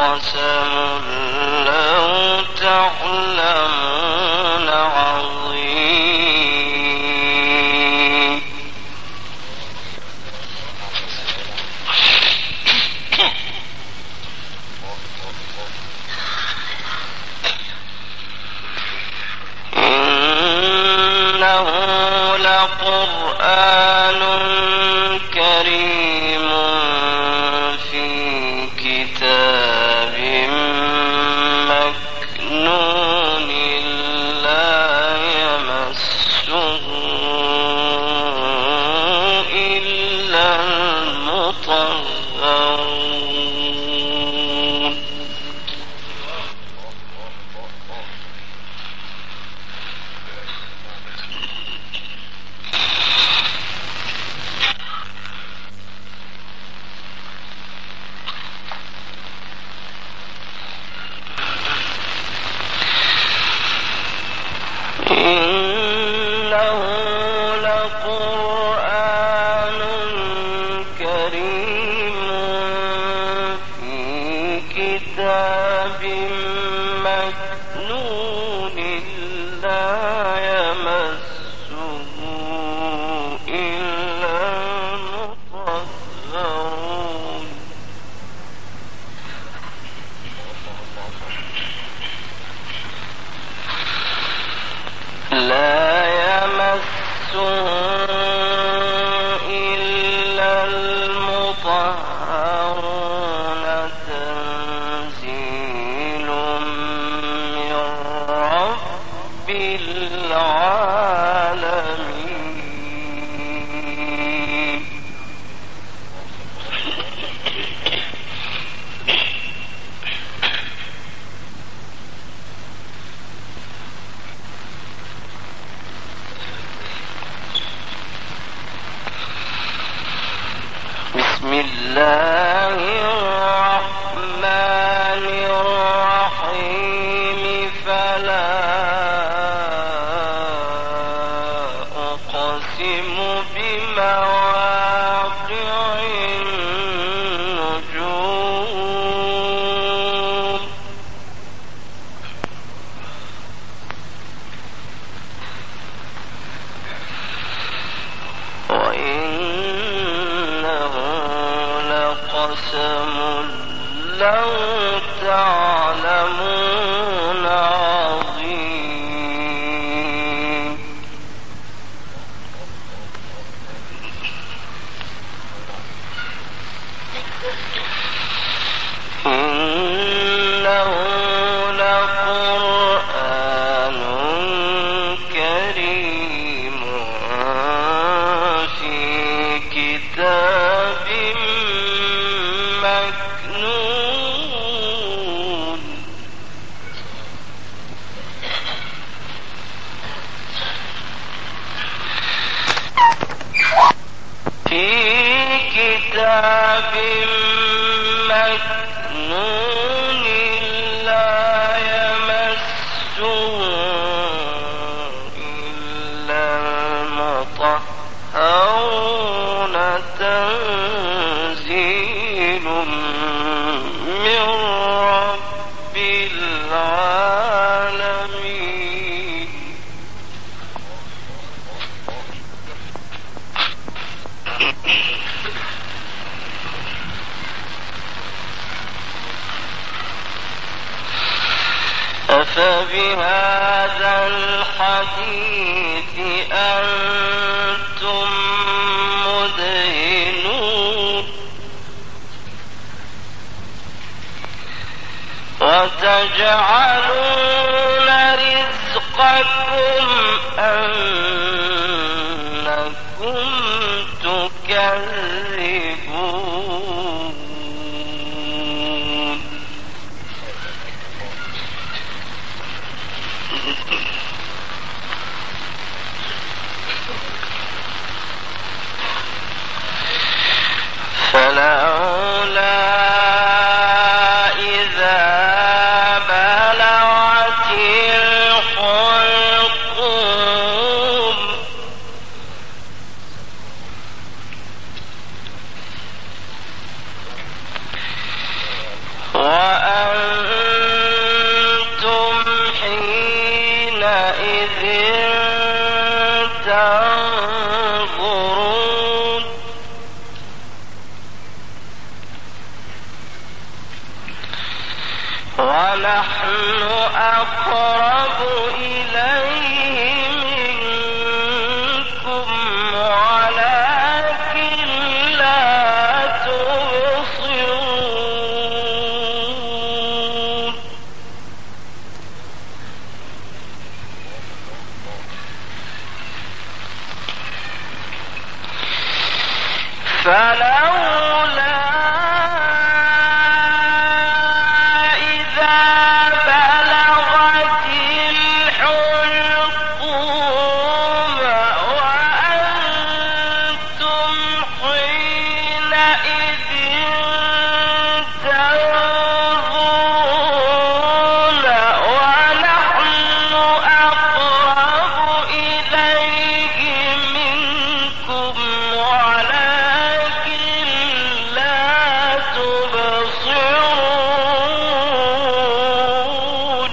لقسم لو تعلمون عظيم إنه لقرآن كريم في كتاب مكنون لا يمسه إلا المطهرون إنه لقرآن كريم في كتاب مكنون لا يمسه إلا المطهرون لا يمسه إلا المطهرون تنزيل من رب العالمين بسم الله الرحمن الرحيم فلا أقسم بمواقع النجوم وإنه لقسم لو تعلمون عظيم إنه لقرآن كريم في كتاب مكنون في كتاب مكنون لا يمسه إلا المطهرون تنزيل من رب العالمين أفبهذا الحديث أنتم مدهنون وتجعلون رزقكم أنكم تكذبون فلولا إذا بلغت الحلقوم ونحن أقرب إليه منكم ولكن لا تبصرون فلولا إذا بلغت الحلقوم وأنتم حينئذ تنظرون ونحن أقرب إليه منكم ولكن لا تبصرون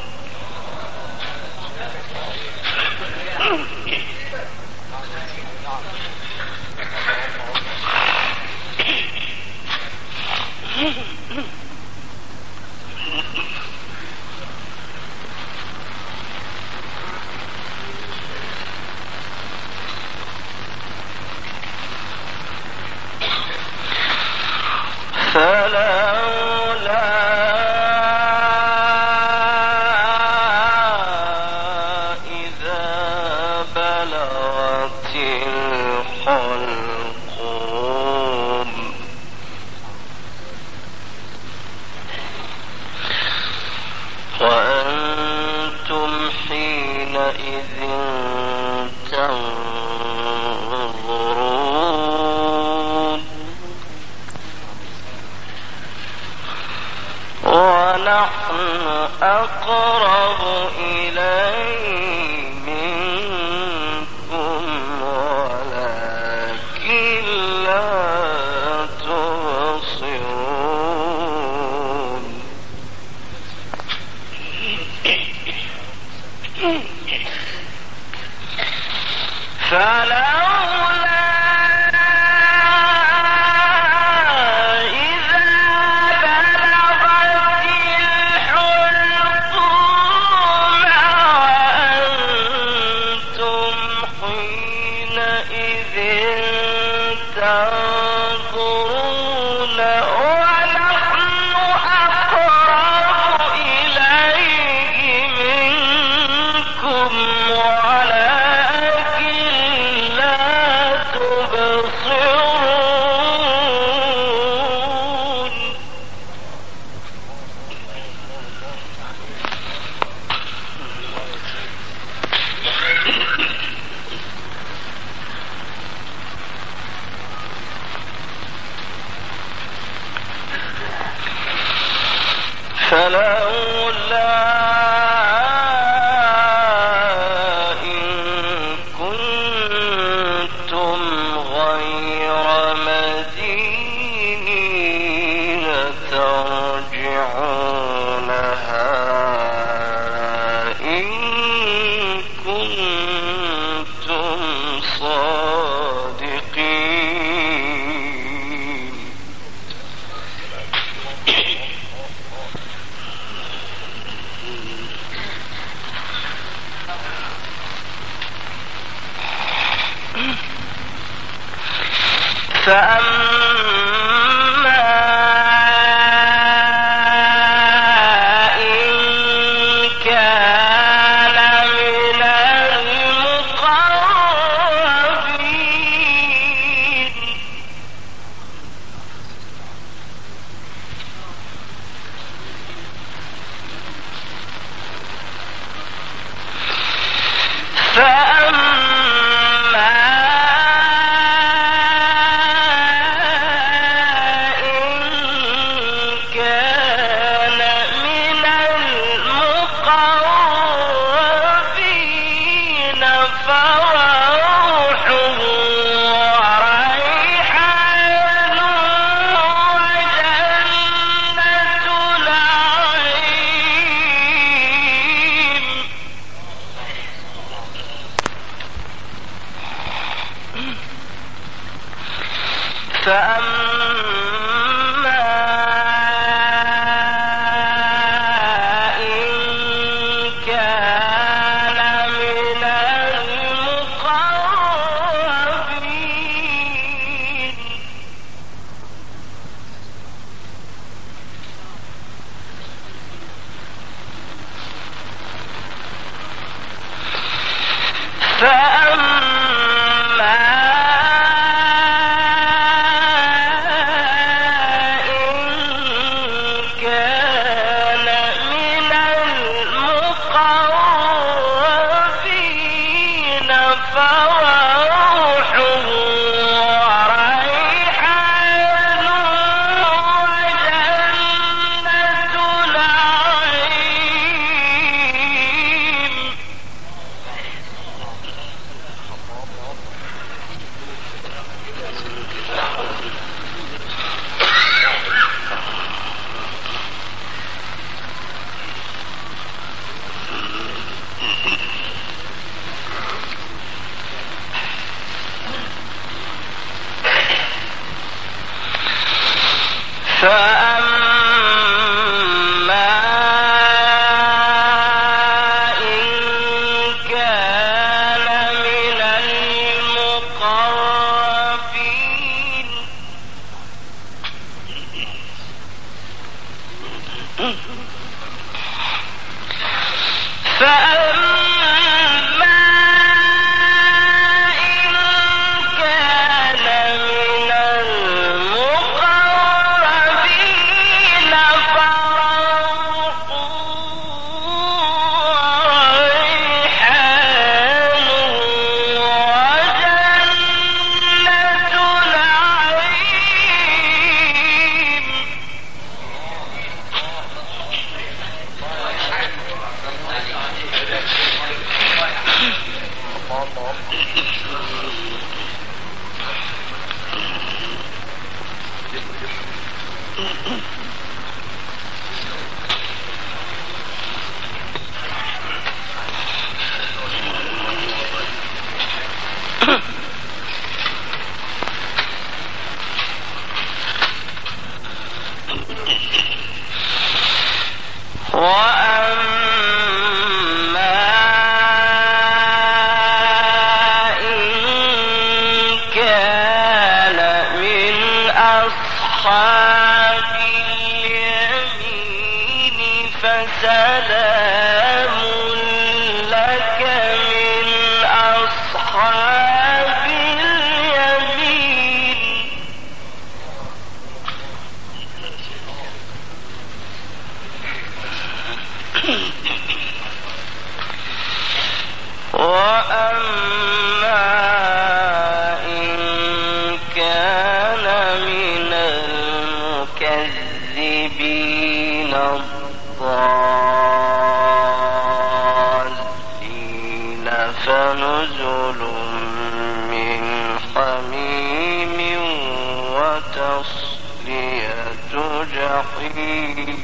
فلولا إذا بلغت الحلقوم وأنتم حينئذ تنظرون ونحن أقرب إليه منكم ولكن لا تبصرون فلولا إذا بلغت الحلقوم وأنتم حينئذ تنظرون ونحن أقرب إليه منكم ولكن لا تبصرون فلولا إن كنتم غير مدينين ترجعونها إن كنتم صادقين فأما إن كان من المقربين فأما فنزل من حميم وتصلية جحيم.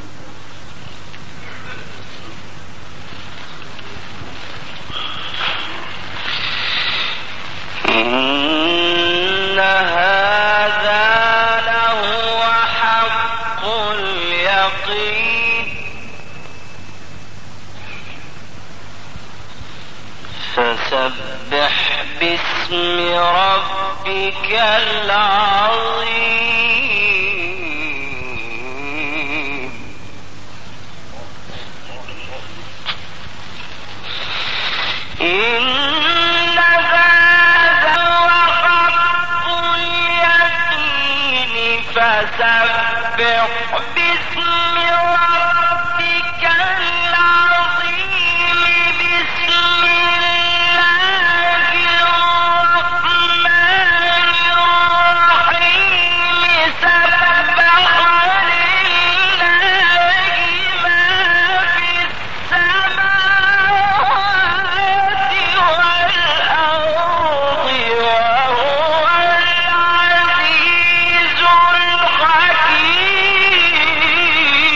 إن هذا لهو حق اليقين. فسبح باسم ربك العظيم. إن هذا هو حق اليقين. فسبح باسم ربك العظيم. بسم الله الرحمن الرحيم. سبح لله ما في السماوات والأرض وهو العزيز الحكيم.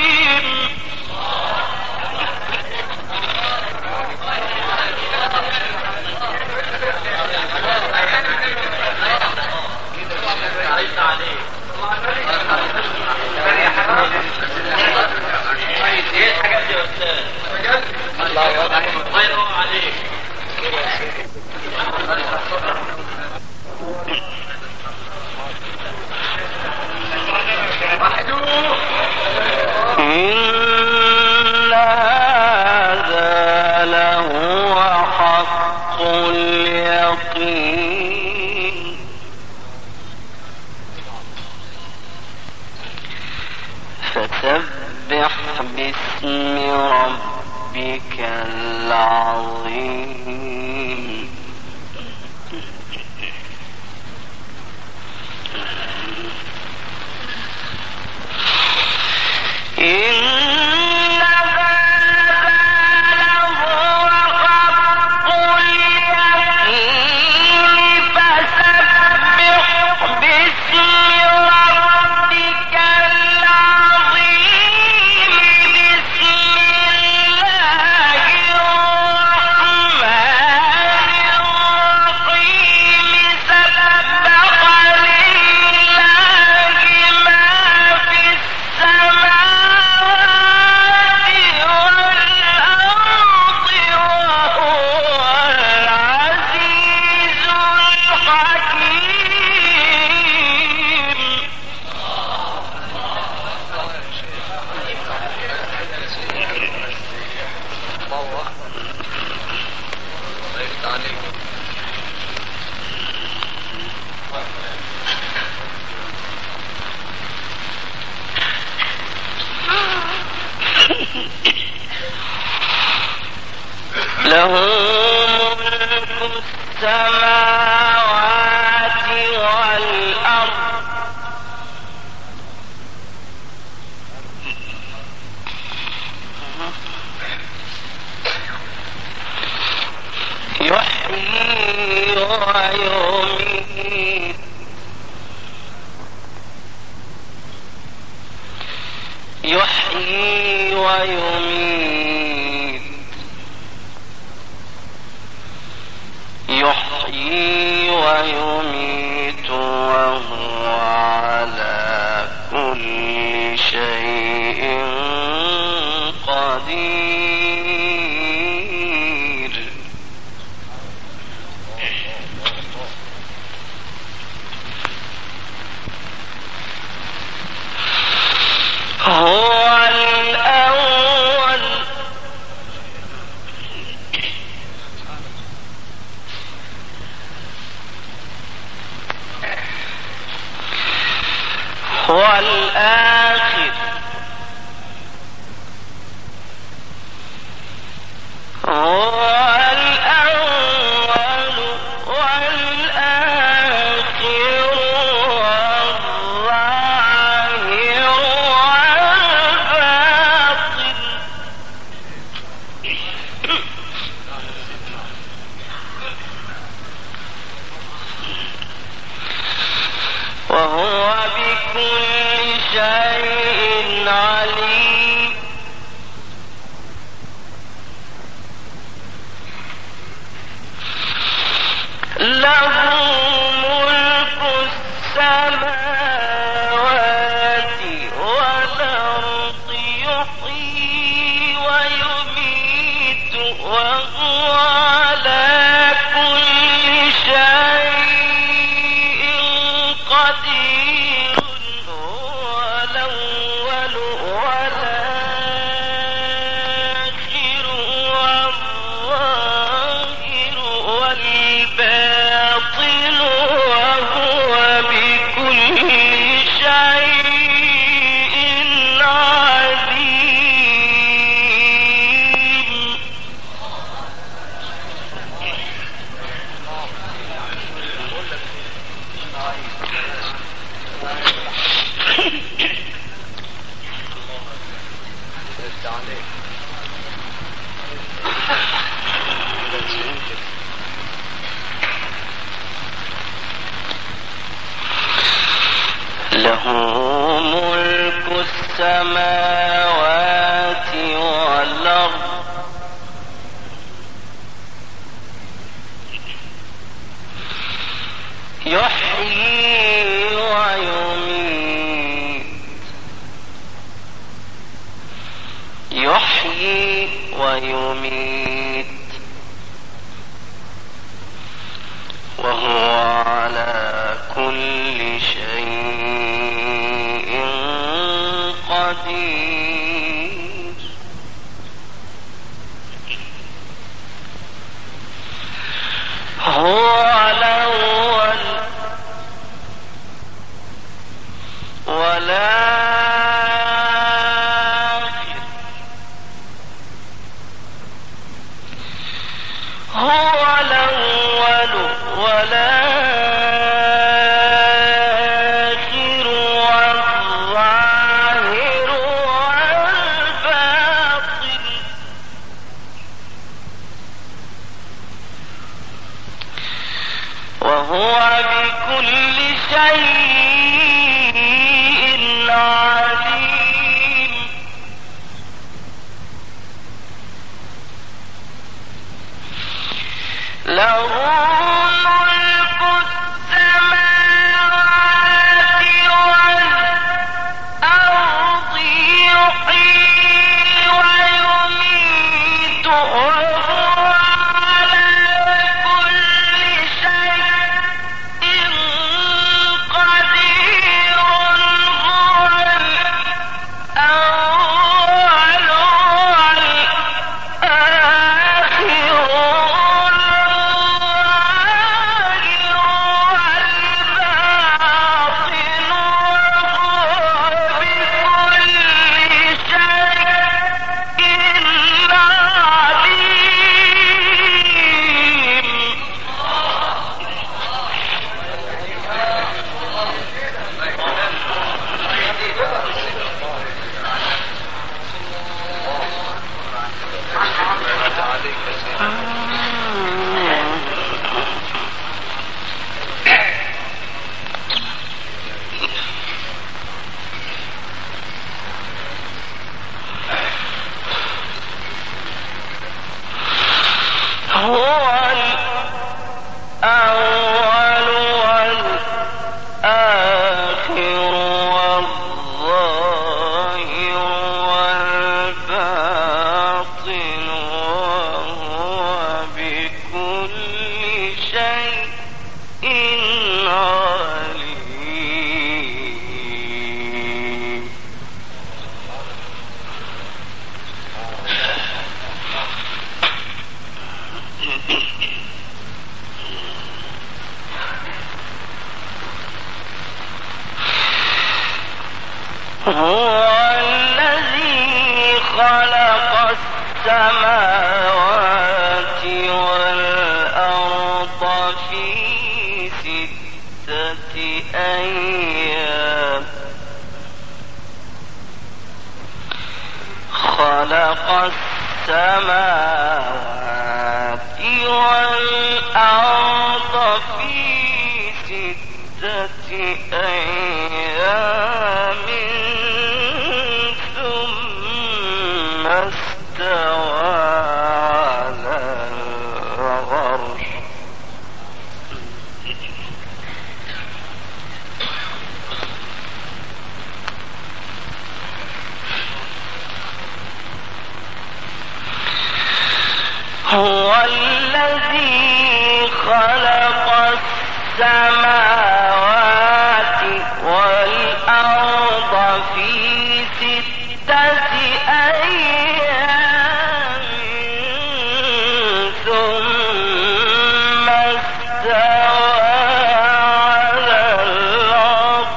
فسبح باسم ربك العظيم. له ملك السماوات والأرض يحيي ويميت يحيي ويميت يحيي ويميت وهو على كل شيء قدير. هو الأول هو الآخر هو الأول والآخر والظاهر والباطن وهو بكل شيء عليم. له ملك السماوات والأرض يحيي ويميت وهو على كل شيء قدير. هو الأول والآخر والظاهر والباطن وهو بكل شيء عليم. له ملك السماوات والأرض يحيي ويميت يحيي ويميت وهو على كل شيء قدير. هو الأول والآخر السماوات والأرض في 6 أيام خلق السماوات والأرض في 6 أيام ثم استوى على العرش هو الذي خلق السماوات والأرض في 6 أيام ثم استوى على العرش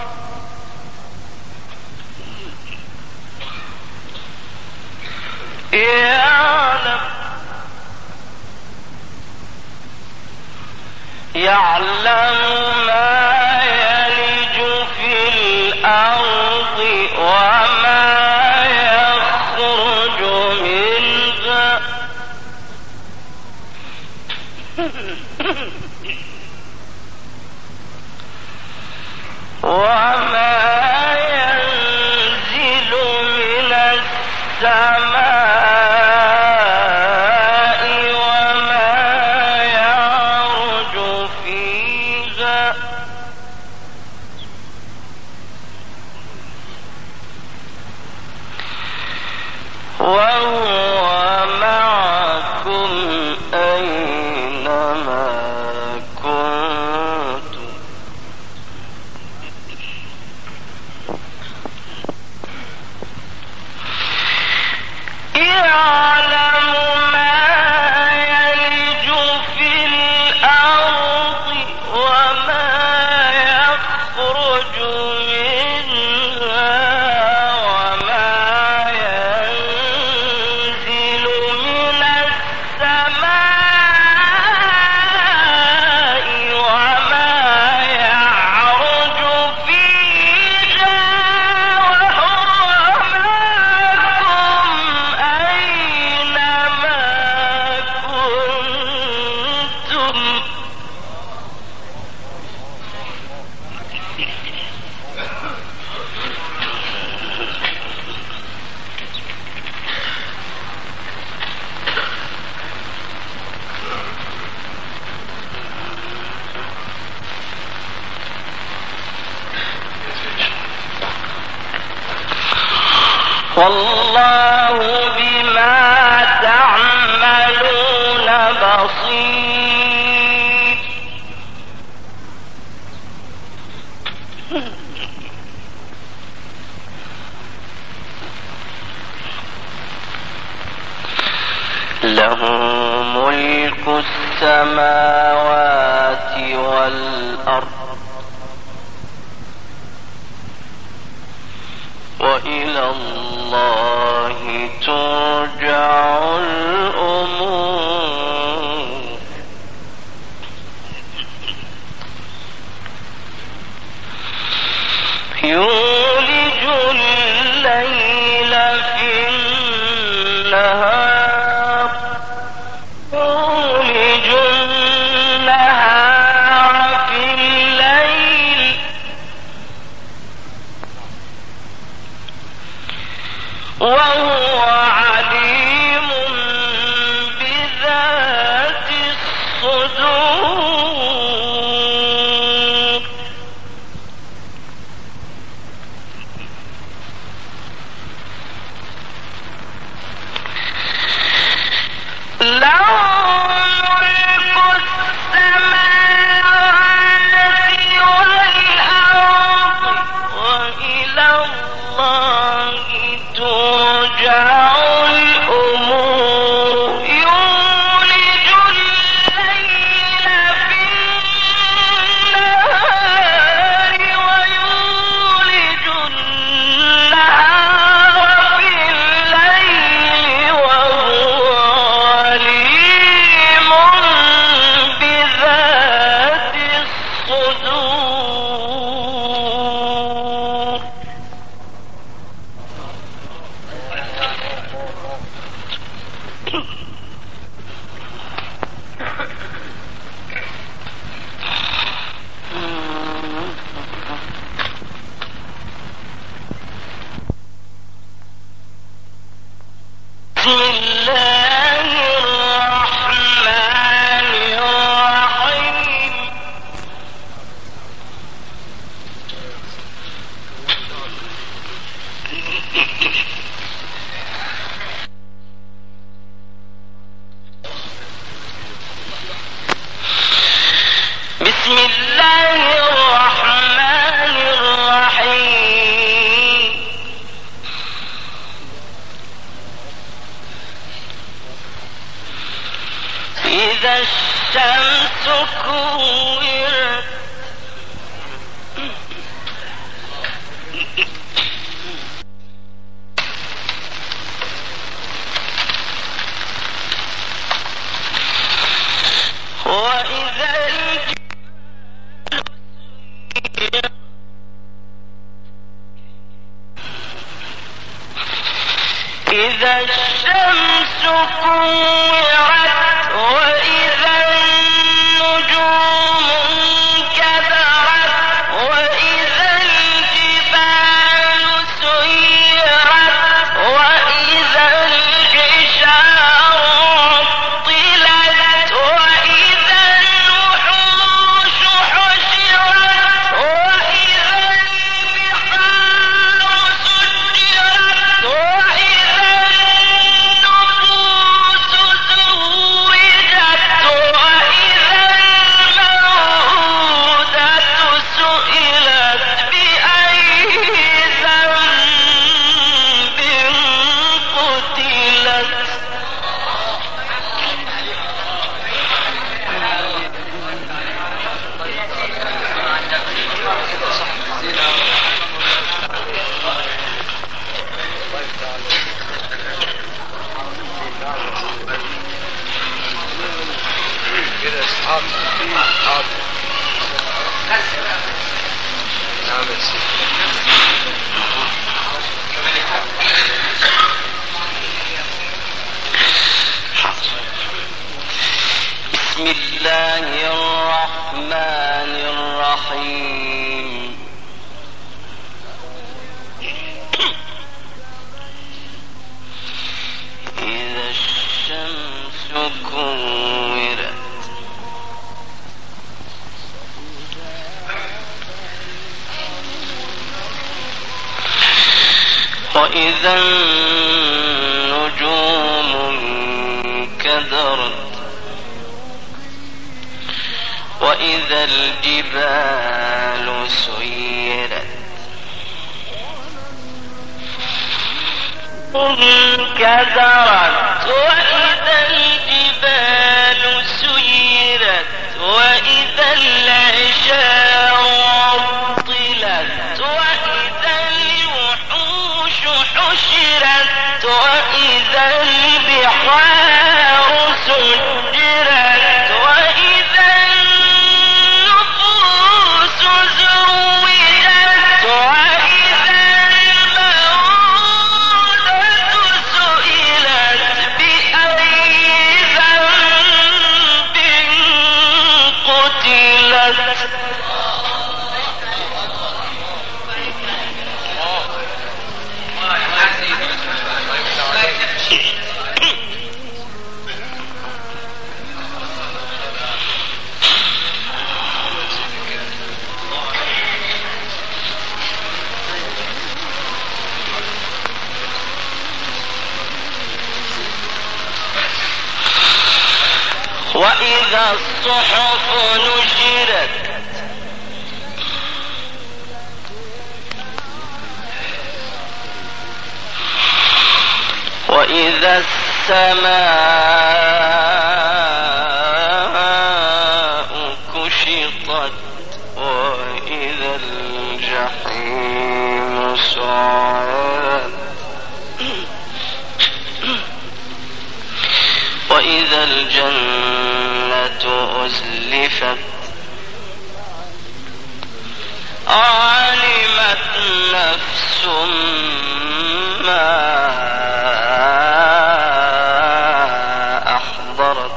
يعلم ما يلج في الأرض وما يخرج منها وما ينزل من السماء وما يعرج فيها وهو معكم أينما كنتم يعلم ما يلج في الأرض وما يخرج منها وما ينزل من السماء وما يعرج فيها وهو معكم أينما كنتم والله بما تعملون بصير له ملك السماوات والأرض وإلى الله ترجع الأمور يولج الليل في النهار يولج النهار في الليل وهو عليم بذات الصدور له ملك السماوات والأرض وإلى الله ترجع إذا الشمس كورت وإذا النجوم انكدرت وإذا الجبال سيرت وإذا العشار عطلت وإذا الوحوش حشرت وإذا البحار سجرت وإذا النفوس زوجت وإذا الموءودة سئلت بأي ذنب قتلت كده اصحاب اصحاب نعم يا بسم الله الرحمن الرحيم إذا الشمس كورت وإذا النجوم انكدرت وإذا الجبال سيرت انكدرت وإذا الجبال سيرت وإذا العشار عطلت وإذا الوحوش حشرت وإذا البحار سجرت وإذا النفوس زوجت وإذا الموءودة سئلت بأي ذنب قتلت وإذا الصحف نشرت وإذا السماء كشطت وإذا الجحيم سعرت وإذا الجنة أزلفت علمت نفس ما أحضرت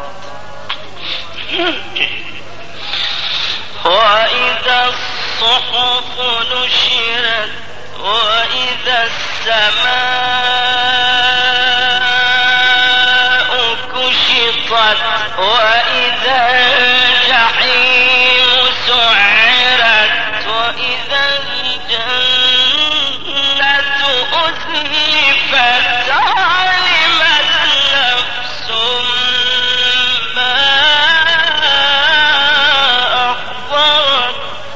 وإذا الصحف نشرت وإذا السماء أزلفت وإذا الجحيم سعرت وإذا الجنة أزلفت علمت نفس ما أحضرت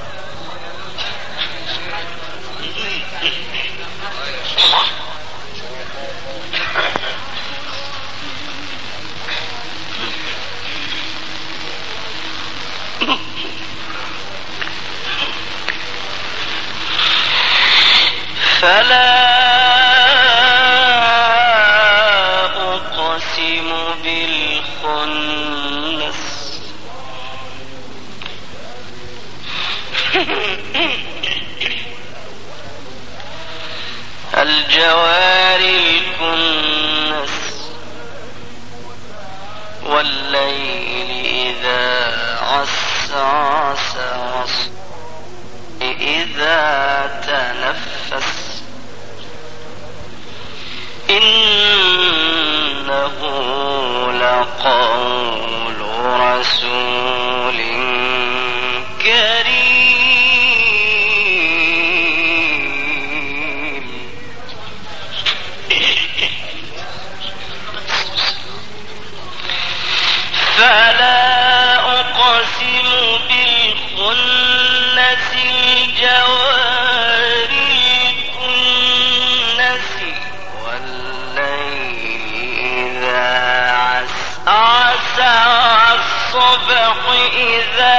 فلا أقسم بالخنس الجوار الكنس والليل إذا عسعس إذا تنفس إنه لقول رسول كريم فلا أقسم بالخنس الجوار الكنس والليل إذا عسعس والصبح إذا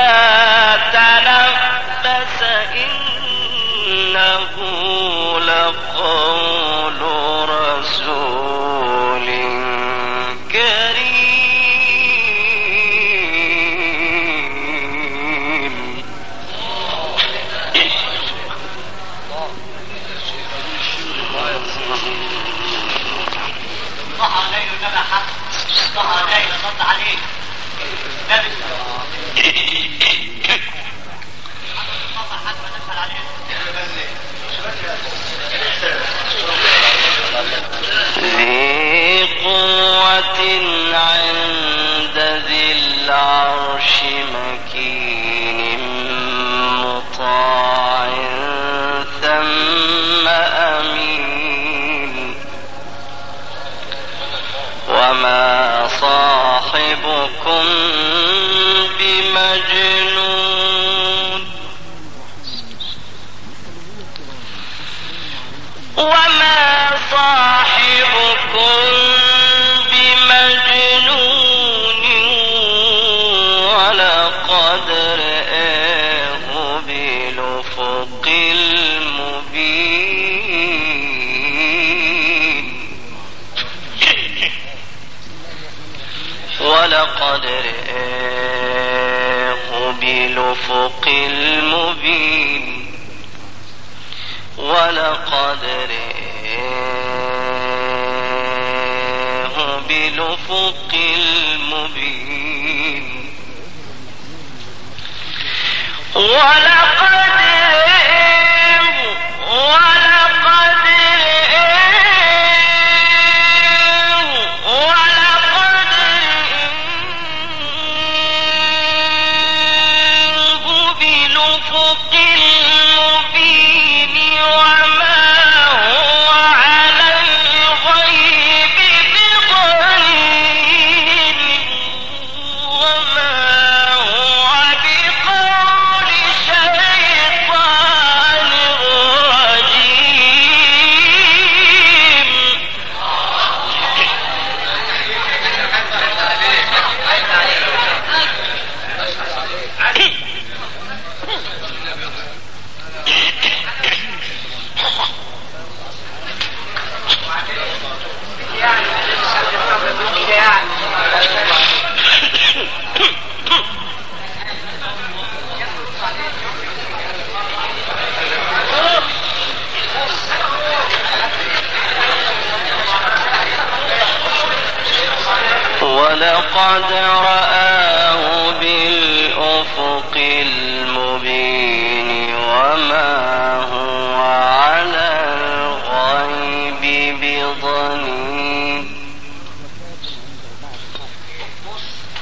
تنفس إنه لقول رسول كريم ضحى الليل نبى حق ضحى الليل صد عليه نبي حق نسأل عليه ذي قوة عند ذي العرش مكين مطاع ثم أمين وما صاحبكم بمجنون وما صاحبكم بمجنون ولقد رآه بالأفق المبين ولقد رآه بالأفق المبين ولقد رآه بالأفق المبين ولقد رآه بالأفق المبين وما هو على الغيب بضنين وما هو بقول شيطان رجيم ولقد رآه بالأفق المبين وما هو على الغيب بضنين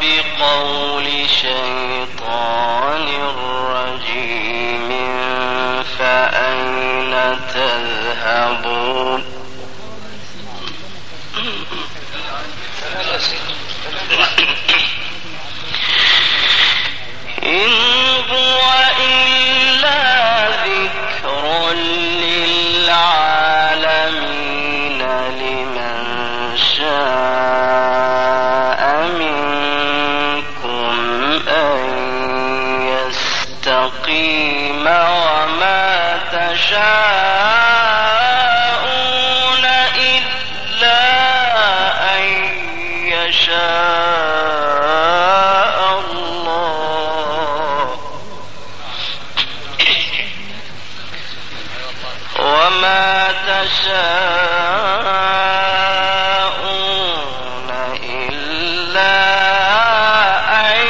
بقول شيطان رجيم فأين تذهبون إن هو إلا ذكر للعالمين لمن شاء منكم أن يستقيم وما تشاءون إلا أن يشاء الله وما تشاءون إلا أن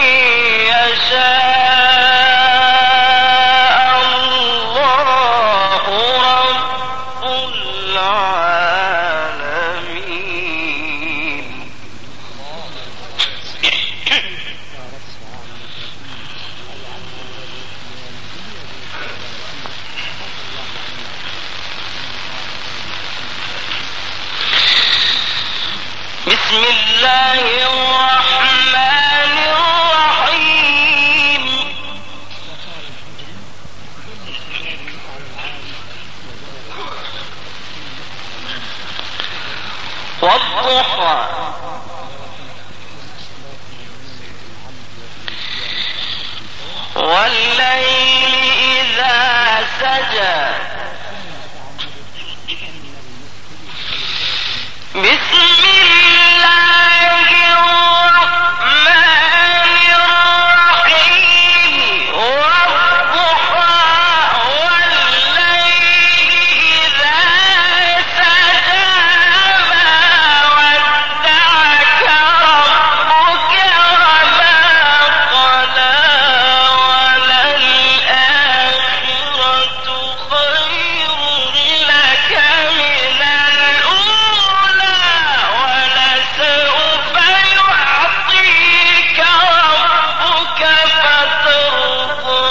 يشاء الله رب العالمين. بسم الله الرحمن الرحيم. والضحى والليل إذا سجى بسم الله الرحمن الرحيم. والضحى والليل إذا سجى ما ودعك ربك وما قلى وللآخرة خير لك من الأولى ولسوف يعطيك ربك فترضى.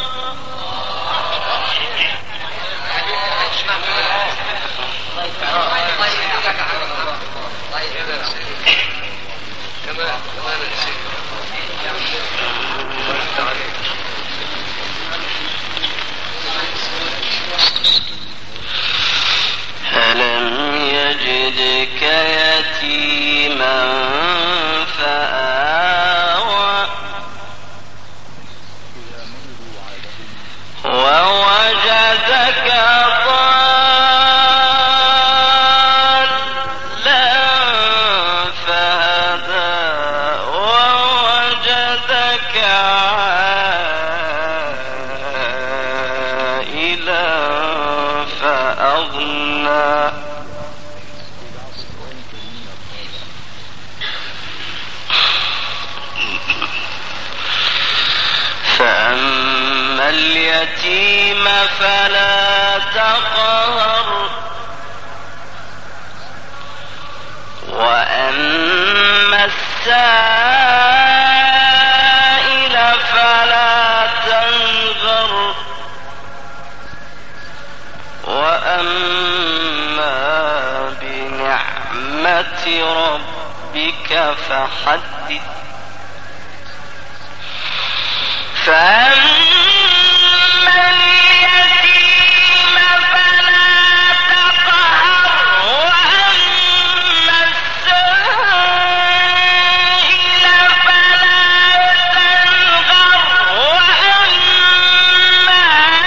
ألم يجدك يتيما فآوى ووجدك ضالا فهدى ووجدك عائلا فأغنى فأما اليتيم فلا تقهر وأما السائل فلا تنهر وأما بنعمة ربك فحدث. فأما اليتيم فلا تقهر وأما السائل فلا تنهر وأما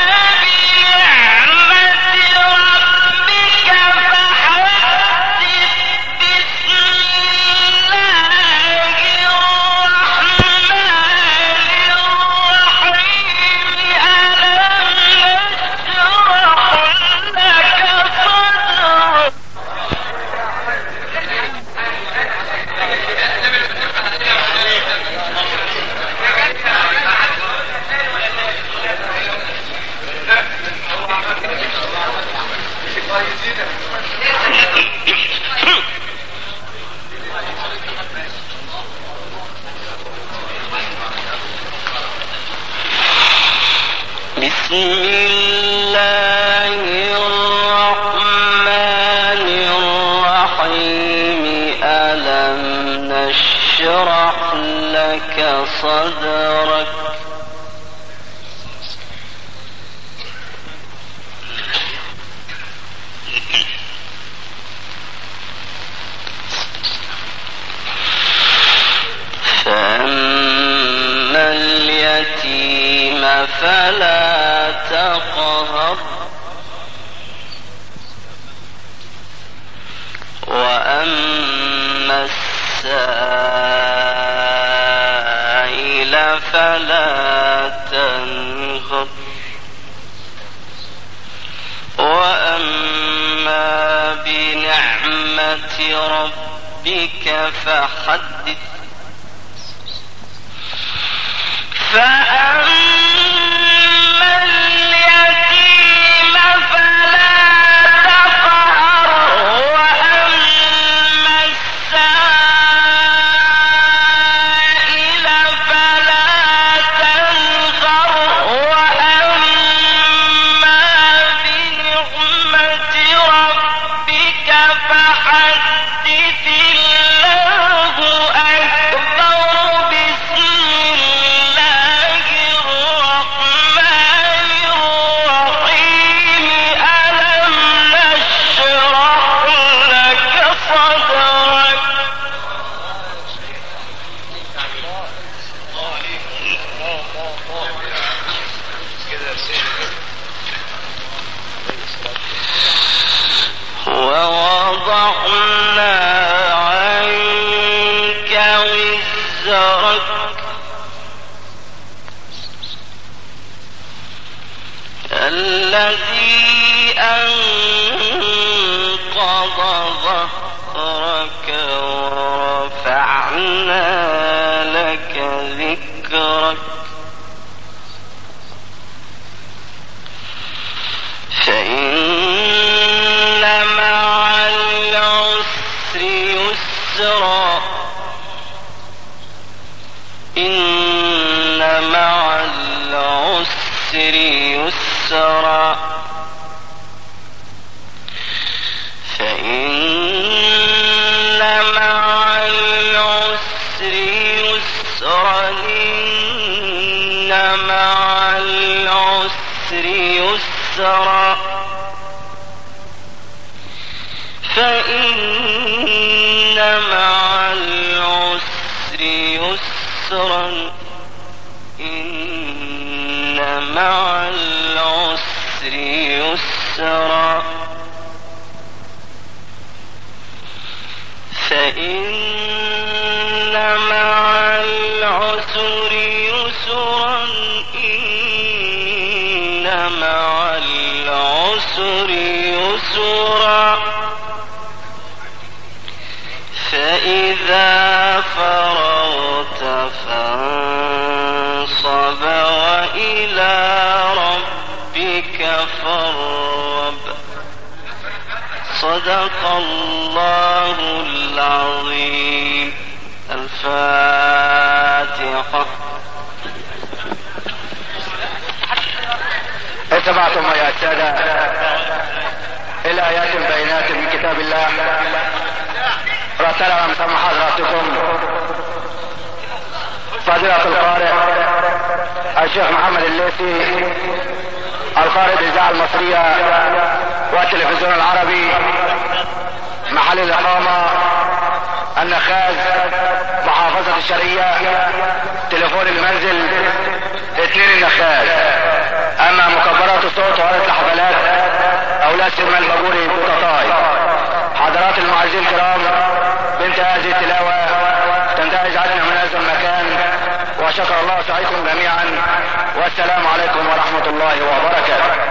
بنعمة ربك فحدث. بسم الله الرحمن الرحيم. الله الرحمن الرحيم ألم نشرح لك صدرك فأما اليتيم فلا تقهر وأما السائل فلا تنهر وأما بنعمة ربك فحدث فأما اليتيم فلا تقهر وأما السائل فلا تنهر وأما بنعمة ربك فحدث الله أكبر بسم الله الرحمن الرحيم ألم نشرح لك صدرك ووضعنا عنك وزرك الذي أنقض ظهرك ورفعنا لك ذكرك فإن مع العسر يسرا إن مع العسر يسرا فإن مع العسر يسرا إن مع العسر يسرا فإن مع العسر يسرا إن مع العسر يسرا فإن مع العسر يسرا إن مع العسر يسرا فإذا فرغت فانصب وإلى ربك فارغب صدق الله العظيم. الفاتحة. استمعتم يا سادة إلى آيات بينات من كتاب الله رتلها مسمى حضراتكم فضيلة القارئ الشيخ محمد الليثي القارئ الإذاعة المصرية والتلفزيون العربي محل الإقامة النخاز محافظة الشرقية تليفون المنزل 2 النخاز. أما مكبرات الصوت وآلة الحفلات أولاد سلمان الباجوري بوتطاي. حضرات المعزين الكرام بنت هذه التلاوة تنتهج عدنا من هذا المكان وشكر الله سعيكم جميعا والسلام عليكم ورحمة الله وبركاته.